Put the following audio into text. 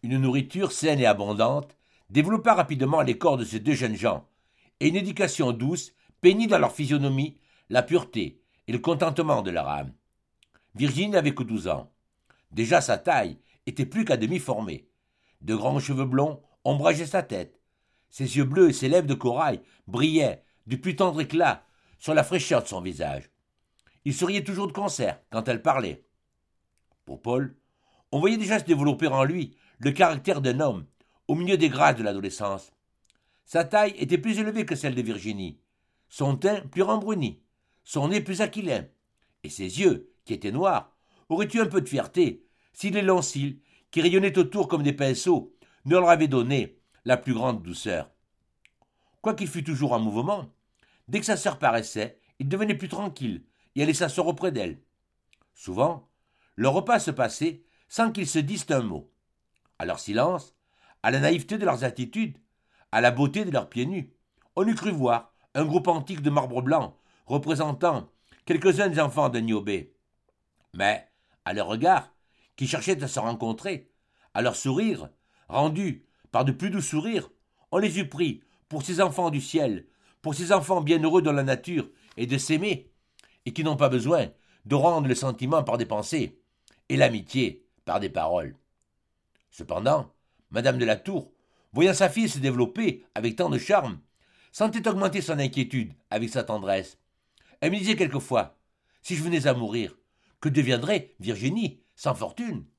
Une nourriture saine et abondante développa rapidement les corps de ces deux jeunes gens, et une éducation douce peignit dans leur physionomie la pureté et le contentement de leur âme. Virginie n'avait que 12 ans. Déjà sa taille était plus qu'à demi formée. De grands cheveux blonds ombrageaient sa tête. Ses yeux bleus et ses lèvres de corail brillaient du plus tendre éclat sur la fraîcheur de son visage. Il souriait toujours de concert quand elle parlait. Pour Paul, on voyait déjà se développer en lui le caractère d'un homme au milieu des grâces de l'adolescence. Sa taille était plus élevée que celle de Virginie, son teint plus rembruni, son nez plus aquilin, et ses yeux, qui étaient noirs, auraient eu un peu de fierté si les longs cils, qui rayonnaient autour comme des pinceaux, ne leur avaient donné la plus grande douceur. Quoiqu'il fût toujours en mouvement, dès que sa sœur paraissait, il devenait plus tranquille et allait s'asseoir auprès d'elle. Souvent, leur repas se passait sans qu'ils se disent un mot. À leur silence, à la naïveté de leurs attitudes, à la beauté de leurs pieds nus, on eût cru voir un groupe antique de marbre blanc représentant quelques-uns des enfants de Niobé. Mais, à leur regard, qui cherchaient à se rencontrer, à leur sourire, rendu par de plus doux sourires, on les eût pris pour ces enfants du ciel, pour ces enfants bienheureux dans la nature et de s'aimer, et qui n'ont pas besoin de rendre le sentiment par des pensées et l'amitié par des paroles. Cependant, Madame de la Tour, voyant sa fille se développer avec tant de charme, sentait augmenter son inquiétude avec sa tendresse. Elle me disait quelquefois, si je venais à mourir, que deviendrait Virginie sans fortune?